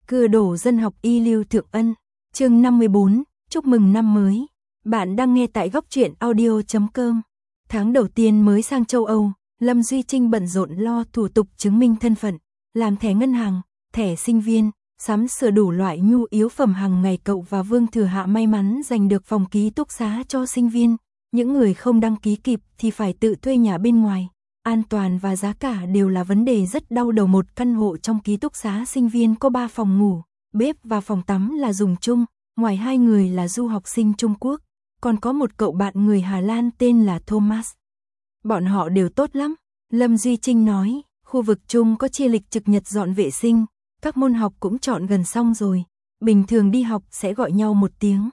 Cưa đổ dân học y Lưu Thượng Ân, chương 54, chúc mừng năm mới. Bạn đang nghe tại góc truyện audio.com. Tháng đầu tiên mới sang châu Âu, Lâm Duy Trinh bận rộn lo thủ tục chứng minh thân phận, làm thẻ ngân hàng, thẻ sinh viên, sắm sửa đủ loại nhu yếu phẩm hàng ngày. Cậu và Vương Thừa Hạ may mắn giành được phòng ký túc xá cho sinh viên, những người không đăng ký kịp thì phải tự thuê nhà bên ngoài. An toàn và giá cả đều là vấn đề rất đau đầu. Một căn hộ trong ký túc xá sinh viên có 3 phòng ngủ, bếp và phòng tắm là dùng chung, ngoài 2 người là du học sinh Trung Quốc, còn có một cậu bạn người Hà Lan tên là Thomas. Bọn họ đều tốt lắm, Lâm Duy Trinh nói, khu vực chung có chia lịch trực nhật dọn vệ sinh, các môn học cũng chọn gần xong rồi, bình thường đi học sẽ gọi nhau một tiếng.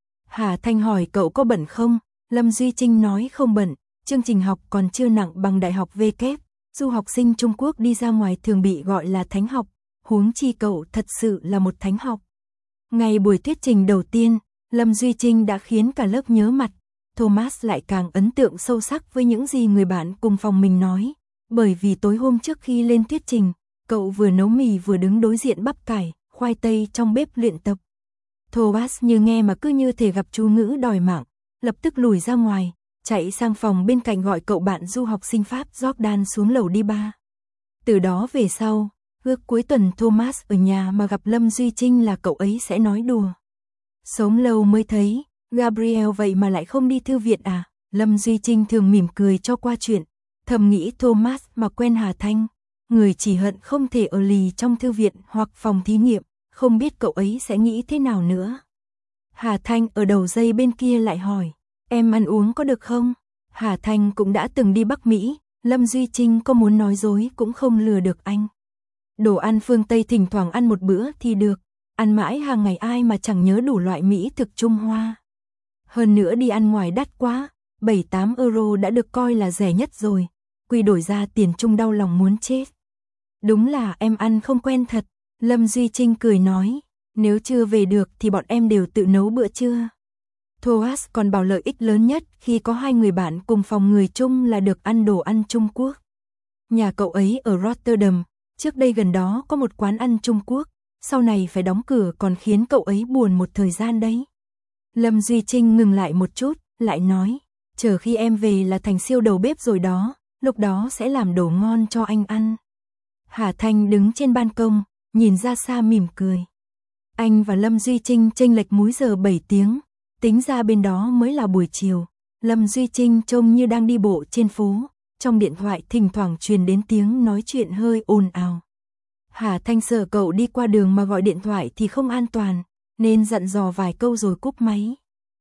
Hà Thanh hỏi cậu có bận không, Lâm Duy Trinh nói không bận. Chương trình học còn chưa nặng bằng đại học V kép, du học sinh Trung Quốc đi ra ngoài thường bị gọi là thánh học, huống chi cậu thật sự là một thánh học. Ngày buổi thuyết trình đầu tiên, Lâm Duy Trinh đã khiến cả lớp nhớ mặt, Thomas lại càng ấn tượng sâu sắc với những gì người bạn cùng phòng mình nói, bởi vì tối hôm trước khi lên thuyết trình, cậu vừa nấu mì vừa đứng đối diện bắp cải, khoai tây trong bếp luyện tập. Thomas như nghe mà cứ như thể gặp chú ngữ đòi mạng, lập tức lùi ra ngoài, chạy sang phòng bên cạnh gọi cậu bạn du học sinh Pháp Jordan xuống lầu đi ba. Từ đó về sau, ước cuối tuần Thomas ở nhà mà gặp Lâm Duy Trinh là cậu ấy sẽ nói đùa. Sống lâu mới thấy, Gabriel vậy mà lại không đi thư viện à? Lâm Duy Trinh thường mỉm cười cho qua chuyện, thầm nghĩ Thomas mà quen Hà Thanh, người chỉ hận không thể ở lì trong thư viện hoặc phòng thí nghiệm, không biết cậu ấy sẽ nghĩ thế nào nữa. Hà Thanh ở đầu dây bên kia lại hỏi, em ăn uống có được không? Hà Thanh cũng đã từng đi Bắc Mỹ, Lâm Duy Trinh có muốn nói dối cũng không lừa được anh. Đồ ăn phương Tây thỉnh thoảng ăn một bữa thì được, ăn mãi hàng ngày ai mà chẳng nhớ đủ loại Mỹ thực Trung Hoa. Hơn nữa đi ăn ngoài đắt quá, 7-8 euro đã được coi là rẻ nhất rồi, quy đổi ra tiền Trung đau lòng muốn chết. Đúng là em ăn không quen thật, Lâm Duy Trinh cười nói, nếu chưa về được thì bọn em đều tự nấu bữa trưa. Thomas còn bảo lợi ích lớn nhất khi có 2 người bạn cùng phòng người Trung là được ăn đồ ăn Trung Quốc. Nhà cậu ấy ở Rotterdam, trước đây gần đó có một quán ăn Trung Quốc, sau này phải đóng cửa còn khiến cậu ấy buồn một thời gian đấy. Lâm Duy Trinh ngừng lại một chút, lại nói, chờ khi em về là thành siêu đầu bếp rồi đó, lúc đó sẽ làm đồ ngon cho anh ăn. Hà Thanh đứng trên ban công, nhìn ra xa mỉm cười. Anh và Lâm Duy Trinh chênh lệch múi giờ 7 tiếng. Tính ra bên đó mới là buổi chiều, Lâm Duy Trinh trông như đang đi bộ trên phố, trong điện thoại thỉnh thoảng truyền đến tiếng nói chuyện hơi ồn ào. Hà Thanh sợ cậu đi qua đường mà gọi điện thoại thì không an toàn, nên dặn dò vài câu rồi cúp máy.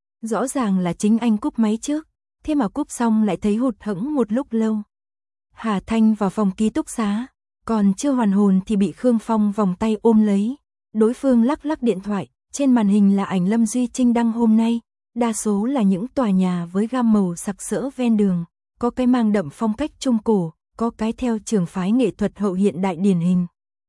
Rõ ràng là chính anh cúp máy trước, thế mà cúp xong lại thấy hụt hẫng một lúc lâu. Hà Thanh vào phòng ký túc xá, còn chưa hoàn hồn thì bị Khương Phong vòng tay ôm lấy, đối phương lắc lắc điện thoại. Trên màn hình là ảnh Lâm Duy Trinh đăng hôm nay, đa số là những tòa nhà với gam màu sặc sỡ ven đường, có cái mang đậm phong cách Trung Cổ, có cái theo trường phái nghệ thuật hậu hiện đại điển hình.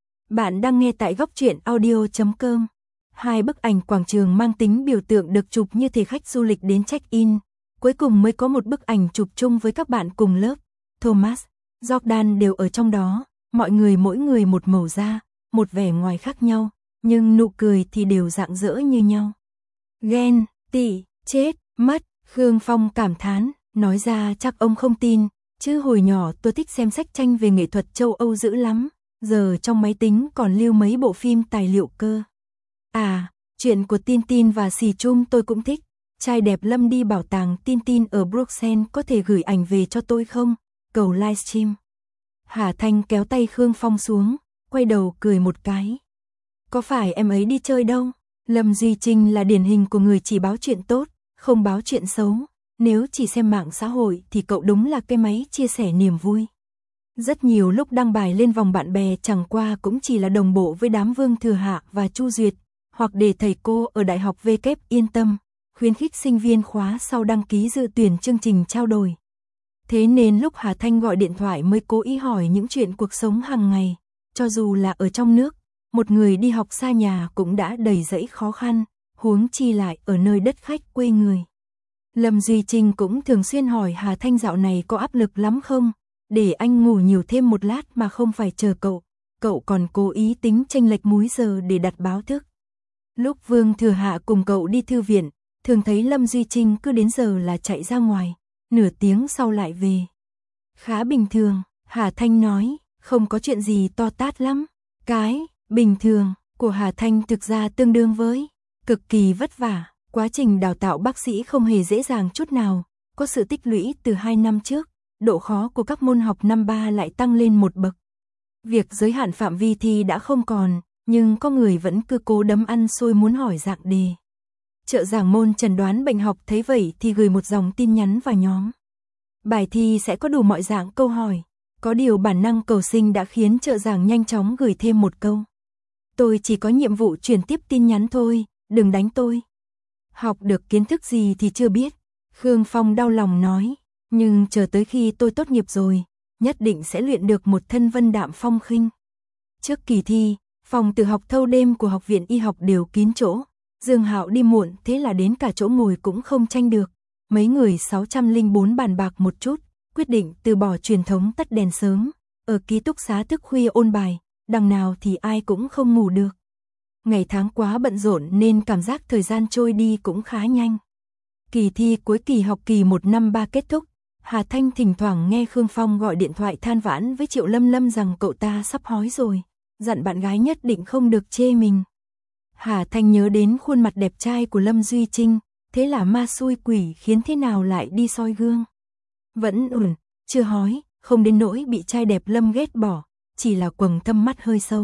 Bạn đang nghe tại góc truyện audio.com. 2 bức ảnh quảng trường mang tính biểu tượng được chụp như thể khách du lịch đến check-in, cuối cùng mới có một bức ảnh chụp chung với các bạn cùng lớp. Thomas, Jordan đều ở trong đó, mọi người mỗi người một màu da, một vẻ ngoài khác nhau. Nhưng nụ cười thì đều rạng rỡ như nhau. Ghen, tị, chết, mất, Khương Phong cảm thán, nói ra chắc ông không tin, chứ hồi nhỏ tôi thích xem sách tranh về nghệ thuật châu Âu dữ lắm, giờ trong máy tính còn lưu mấy bộ phim tài liệu cơ. À, chuyện của Tintin và Xì Chung tôi cũng thích, trai đẹp Lâm đi bảo tàng Tintin ở Bruxelles có thể gửi ảnh về cho tôi không? Cầu livestream. Hà Thanh kéo tay Khương Phong xuống, quay đầu cười một cái. Có phải em ấy đi chơi đâu? Lâm Duy Trinh là điển hình của người chỉ báo chuyện tốt, không báo chuyện xấu. Nếu chỉ xem mạng xã hội thì cậu đúng là cái máy chia sẻ niềm vui. Rất nhiều lúc đăng bài lên vòng bạn bè chẳng qua cũng chỉ là đồng bộ với đám Vương Thừa Hạ và Chu Duyệt, hoặc để thầy cô ở Đại học V kép yên tâm, khuyến khích sinh viên khóa sau đăng ký dự tuyển chương trình trao đổi. Thế nên lúc Hà Thanh gọi điện thoại mới cố ý hỏi những chuyện cuộc sống hàng ngày, cho dù là ở trong nước. Một người đi học xa nhà cũng đã đầy dẫy khó khăn, huống chi lại ở nơi đất khách quê người. Lâm Duy Trinh cũng thường xuyên hỏi Hà Thanh dạo này có áp lực lắm không, để anh ngủ nhiều thêm một lát mà không phải chờ cậu. cậu còn cố ý tính chênh lệch múi giờ để đặt báo thức. Lúc Vương Thừa Hạ cùng cậu đi thư viện, thường thấy Lâm Duy Trinh cứ đến giờ là chạy ra ngoài, nửa tiếng sau lại về. Khá bình thường, Hà Thanh nói, không có chuyện gì to tát lắm. Cái bình thường của Hà Thanh thực ra tương đương với cực kỳ vất vả. Quá trình đào tạo bác sĩ không hề dễ dàng chút nào, có sự tích lũy từ 2 năm trước, độ khó của các môn học năm 3 lại tăng lên một bậc. Việc giới hạn phạm vi thi đã không còn, nhưng có người vẫn cứ cố đấm ăn xôi muốn hỏi dạng đề. Trợ giảng môn chẩn đoán bệnh học thấy vậy thì gửi một dòng tin nhắn vào nhóm. Bài thi sẽ có đủ mọi dạng câu hỏi, có điều bản năng cầu sinh đã khiến trợ giảng nhanh chóng gửi thêm một câu. Tôi chỉ có nhiệm vụ truyền tiếp tin nhắn thôi, đừng đánh tôi. Học được kiến thức gì thì chưa biết, Khương Phong đau lòng nói, nhưng chờ tới khi tôi tốt nghiệp rồi, nhất định sẽ luyện được một thân vân đạm phong khinh. Trước kỳ thi, phòng tự học thâu đêm của học viện y học đều kín chỗ, Dương Hạo đi muộn thế là đến cả chỗ ngồi cũng không tranh được. Mấy người 604 bàn bạc một chút, quyết định từ bỏ truyền thống tắt đèn sớm, ở ký túc xá thức khuya ôn bài, đằng nào thì ai cũng không ngủ được. Ngày tháng quá bận rộn nên cảm giác thời gian trôi đi cũng khá nhanh. Kỳ thi cuối kỳ học kỳ 1 năm 3 kết thúc, Hà Thanh thỉnh thoảng nghe Khương Phong gọi điện thoại than vãn với Triệu Lâm Lâm rằng cậu ta sắp hói rồi, dặn bạn gái nhất định không được chê mình. Hà Thanh nhớ đến khuôn mặt đẹp trai của Lâm Duy Trinh, thế là ma xui quỷ khiến thế nào lại đi soi gương. Vẫn ổn, chưa hói, không đến nỗi bị trai đẹp Lâm ghét bỏ, chỉ là quầng thâm mắt hơi sâu.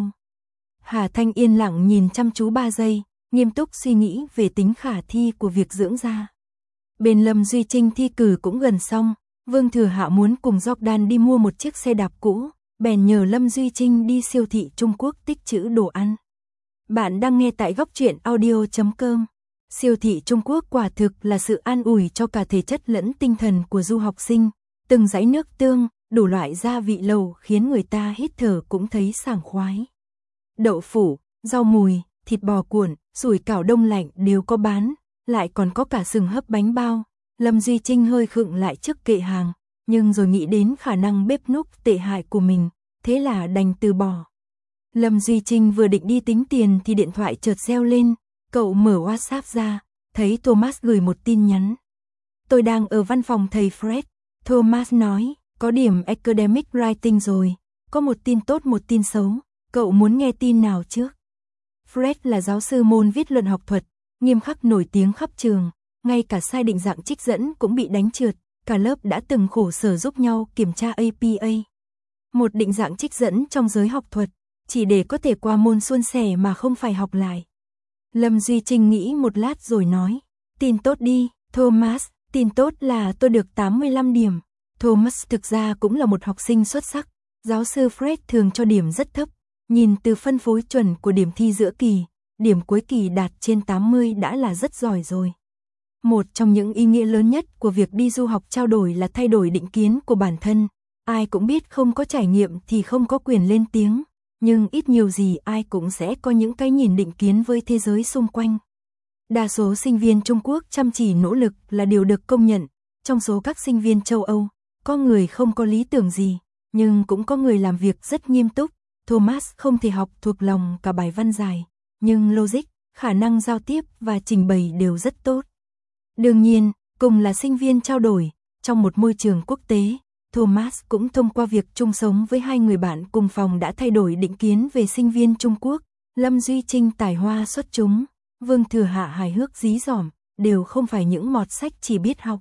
Hà Thanh yên lặng nhìn chăm chú 3 giây, nghiêm túc suy nghĩ về tính khả thi của việc dưỡng da. Bên Lâm Duy Trinh thi cử cũng gần xong, Vương Thừa Hạ muốn cùng Jordan đi mua một chiếc xe đạp cũ, bèn nhờ Lâm Duy Trinh đi siêu thị Trung Quốc tích trữ đồ ăn. Bạn đang nghe tại góc truyện audio.com. Siêu thị Trung Quốc quả thực là sự an ủi cho cả thể chất lẫn tinh thần của du học sinh, từng dãy nước tương, đủ loại gia vị lầu khiến người ta hít thở cũng thấy sảng khoái. Đậu phủ, rau mùi, thịt bò cuộn, sủi cảo đông lạnh đều có bán, lại còn có cả sừng hấp bánh bao. Lâm Duy Trinh hơi khựng lại trước kệ hàng, nhưng rồi nghĩ đến khả năng bếp núc tệ hại của mình, thế là đành từ bỏ. Lâm Duy Trinh vừa định đi tính tiền thì điện thoại chợt reo lên, cậu mở WhatsApp ra, thấy Thomas gửi một tin nhắn. Tôi đang ở văn phòng thầy Fred, Thomas nói, có điểm academic writing rồi, có một tin tốt một tin xấu, cậu muốn nghe tin nào trước? Fred là giáo sư môn viết luận học thuật, nghiêm khắc nổi tiếng khắp trường, ngay cả sai định dạng trích dẫn cũng bị đánh trượt, cả lớp đã từng khổ sở giúp nhau kiểm tra APA. Một định dạng trích dẫn trong giới học thuật, chỉ để có thể qua môn suôn sẻ mà không phải học lại. Lâm Duy Trinh nghĩ một lát rồi nói, tin tốt đi, Thomas, tin tốt là tôi được 85 điểm. Thomas thực ra cũng là một học sinh xuất sắc, giáo sư Fred thường cho điểm rất thấp, nhìn từ phân phối chuẩn của điểm thi giữa kỳ, điểm cuối kỳ đạt trên 80 đã là rất giỏi rồi. Một trong những ý nghĩa lớn nhất của việc đi du học trao đổi là thay đổi định kiến của bản thân, ai cũng biết không có trải nghiệm thì không có quyền lên tiếng. Nhưng ít nhiều gì ai cũng sẽ có những cái nhìn định kiến với thế giới xung quanh. Đa số sinh viên Trung Quốc chăm chỉ nỗ lực là điều được công nhận. Trong số các sinh viên châu Âu, có người không có lý tưởng gì, nhưng cũng có người làm việc rất nghiêm túc. Thomas không thể học thuộc lòng cả bài văn dài, nhưng logic, khả năng giao tiếp và trình bày đều rất tốt. Đương nhiên, cùng là sinh viên trao đổi, trong một môi trường quốc tế, Thomas cũng thông qua việc chung sống với 2 người bạn cùng phòng đã thay đổi định kiến về sinh viên Trung Quốc. Lâm Duy Trinh tài hoa xuất chúng, Vương Thừa Hạ hài hước dí dỏm, đều không phải những mọt sách chỉ biết học.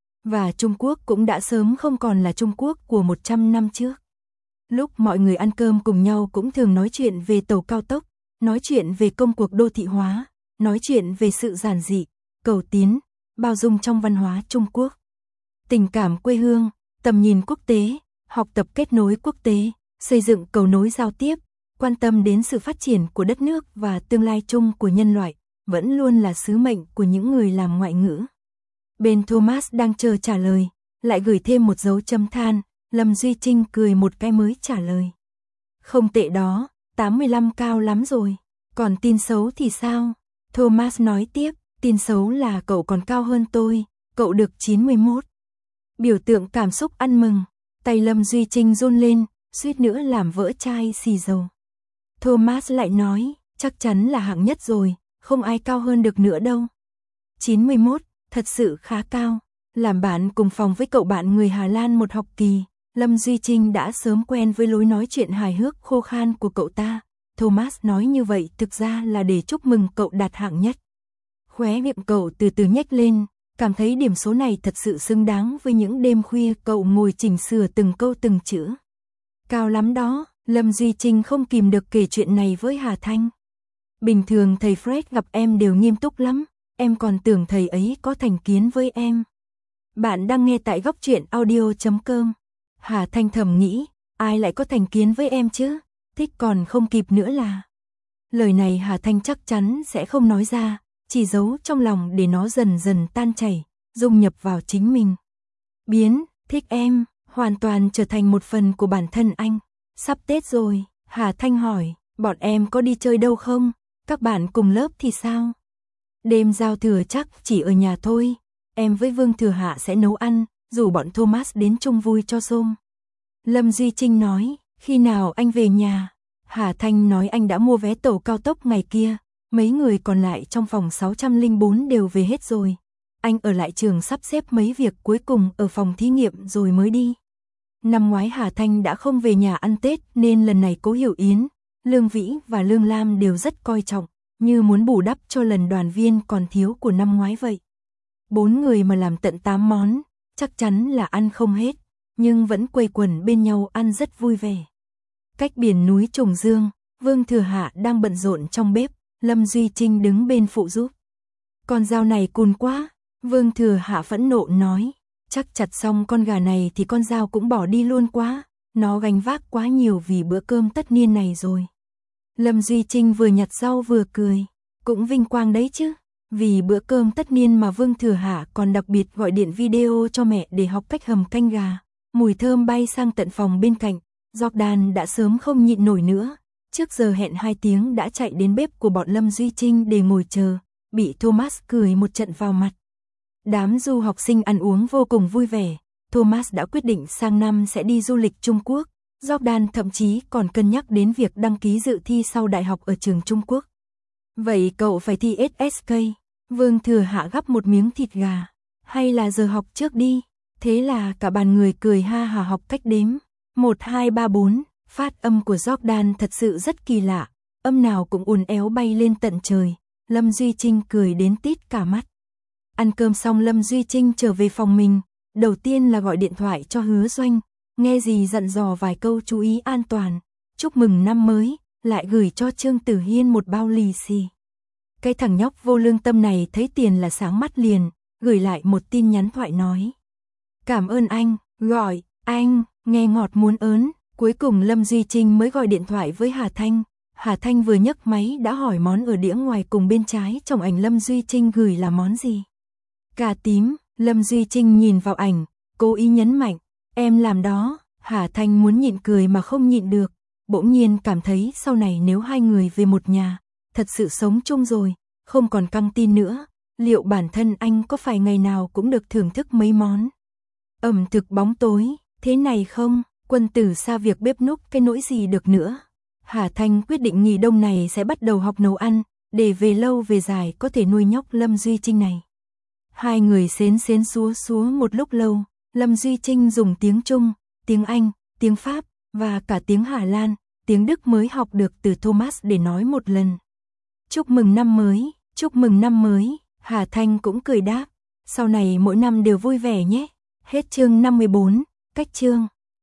Và Trung Quốc cũng đã sớm không còn là Trung Quốc của 100 năm trước. Lúc mọi người ăn cơm cùng nhau cũng thường nói chuyện về tàu cao tốc, nói chuyện về công cuộc đô thị hóa, nói chuyện về sự giản dị, cầu tiến, bao dung trong văn hóa Trung Quốc. Tình cảm quê hương, tầm nhìn quốc tế, học tập kết nối quốc tế, xây dựng cầu nối giao tiếp, quan tâm đến sự phát triển của đất nước và tương lai chung của nhân loại, vẫn luôn là sứ mệnh của những người làm ngoại ngữ. Bên Thomas đang chờ trả lời, lại gửi thêm một dấu chấm than, Lâm Duy Trinh cười một cái mới trả lời. Không tệ đó, 85 cao lắm rồi, còn tin xấu thì sao? Thomas nói tiếp, tin xấu là cậu còn cao hơn tôi, cậu được 91. Biểu tượng cảm xúc ăn mừng, tay Lâm Duy Trinh run lên, suýt nữa làm vỡ chai xì dầu. Thomas lại nói, chắc chắn là hạng nhất rồi, không ai cao hơn được nữa đâu. 91, thật sự khá cao. Làm bạn cùng phòng với cậu bạn người Hà Lan một học kỳ, Lâm Duy Trinh đã sớm quen với lối nói chuyện hài hước khô khan của cậu ta. Thomas nói như vậy thực ra là để chúc mừng cậu đạt hạng nhất. Khóe miệng cậu từ từ nhếch lên, cảm thấy điểm số này thật sự xứng đáng với những đêm khuya cậu ngồi chỉnh sửa từng câu từng chữ. Cao lắm đó, Lâm Duy Trinh không kìm được kể chuyện này với Hà Thanh. Bình thường thầy Fred gặp em đều nghiêm túc lắm, em còn tưởng thầy ấy có thành kiến với em. Bạn đang nghe tại Góc Truyện Audio.com. Hà Thanh thầm nghĩ, ai lại có thành kiến với em chứ, thích còn không kịp nữa là. Lời này Hà Thanh chắc chắn sẽ không nói ra, chỉ giấu trong lòng để nó dần dần tan chảy, dung nhập vào chính mình. Biến, thích em, hoàn toàn trở thành một phần của bản thân anh. Sắp Tết rồi, Hà Thanh hỏi, bọn em có đi chơi đâu không? Các bạn cùng lớp thì sao? Đêm giao thừa chắc chỉ ở nhà thôi. Em với Vương Thừa Hạ sẽ nấu ăn, rủ bọn Thomas đến chung vui cho xôm. Lâm Duy Trinh nói, khi nào anh về nhà? Hà Thanh nói anh đã mua vé tàu cao tốc ngày kia, mấy người còn lại trong phòng 604 đều về hết rồi. Anh ở lại trường sắp xếp mấy việc cuối cùng ở phòng thí nghiệm rồi mới đi. Năm ngoái Hà Thanh đã không về nhà ăn Tết nên lần này Cố Hiểu Yến, Lương Vĩ và Lương Lam đều rất coi trọng, như muốn bù đắp cho lần đoàn viên còn thiếu của năm ngoái vậy. 4 người mà làm tận 8 món, chắc chắn là ăn không hết, nhưng vẫn quây quần bên nhau ăn rất vui vẻ. Cách biển núi Trùng Dương, Vương Thừa Hạ đang bận rộn trong bếp, Lâm Duy Trinh đứng bên phụ giúp. Con dao này cùn quá, Vương Thừa Hạ phẫn nộ nói, chắc chặt xong con gà này thì con dao cũng bỏ đi luôn quá, nó gánh vác quá nhiều vì bữa cơm tất niên này rồi. Lâm Duy Trinh vừa nhặt rau vừa cười, cũng vinh quang đấy chứ. Vì bữa cơm tất niên mà Vương Thừa Hạ còn đặc biệt gọi điện video cho mẹ để học cách hầm canh gà. Mùi thơm bay sang tận phòng bên cạnh, Jordan đã sớm không nhịn nổi nữa. Trước giờ hẹn 2 tiếng đã chạy đến bếp của bọn Lâm Duy Trinh để ngồi chờ, bị Thomas cười một trận vào mặt. Đám du học sinh ăn uống vô cùng vui vẻ, Thomas đã quyết định sang năm sẽ đi du lịch Trung Quốc. Jordan thậm chí còn cân nhắc đến việc đăng ký dự thi sau đại học ở trường Trung Quốc. Vậy cậu phải thi SSK. Vương Thừa Hạ gắp một miếng thịt gà. Hay là giờ học trước đi. Thế là cả bàn người cười ha hả học cách đếm. 1, 2, 3, 4. Phát âm của Jordan thật sự rất kỳ lạ. Âm nào cũng uốn éo bay lên tận trời. Lâm Duy Trinh cười đến tít cả mắt. Ăn cơm xong Lâm Duy Trinh trở về phòng mình. Đầu tiên là gọi điện thoại cho Hứa Doanh. Nghe gì dặn dò vài câu chú ý an toàn. Chúc mừng năm mới. Lại gửi cho Trương Tử Hiên một bao lì xì. Cái thằng nhóc vô lương tâm này thấy tiền là sáng mắt liền, gửi lại một tin nhắn thoại nói. Cảm ơn anh, gọi, anh, nghe ngọt muốn ớn. Cuối cùng Lâm Duy Trinh mới gọi điện thoại với Hà Thanh. Hà Thanh vừa nhấc máy đã hỏi món ở đĩa ngoài cùng bên trái trong ảnh Lâm Duy Trinh gửi là món gì. Cà tím, Lâm Duy Trinh nhìn vào ảnh, cố ý nhấn mạnh, em làm đó. Hà Thanh muốn nhịn cười mà không nhịn được. Bỗng nhiên cảm thấy sau này nếu hai người về một nhà, thật sự sống chung rồi, không còn căng tin nữa, liệu bản thân anh có phải ngày nào cũng được thưởng thức mấy món ẩm thực bóng tối, thế này không, quân tử xa việc bếp núc cái nỗi gì được nữa. Hà Thanh quyết định nghỉ đông này sẽ bắt đầu học nấu ăn, để về lâu về dài có thể nuôi nhóc Lâm Duy Trinh này. Hai người xến xến xúa xúa một lúc lâu, Lâm Duy Trinh dùng tiếng Trung, tiếng Anh, tiếng Pháp, và cả tiếng Hà Lan, tiếng Đức mới học được từ Thomas để nói một lần. Chúc mừng năm mới, chúc mừng năm mới, Hà Thanh cũng cười đáp. Sau này mỗi năm đều vui vẻ nhé. Hết chương 54, cách chương.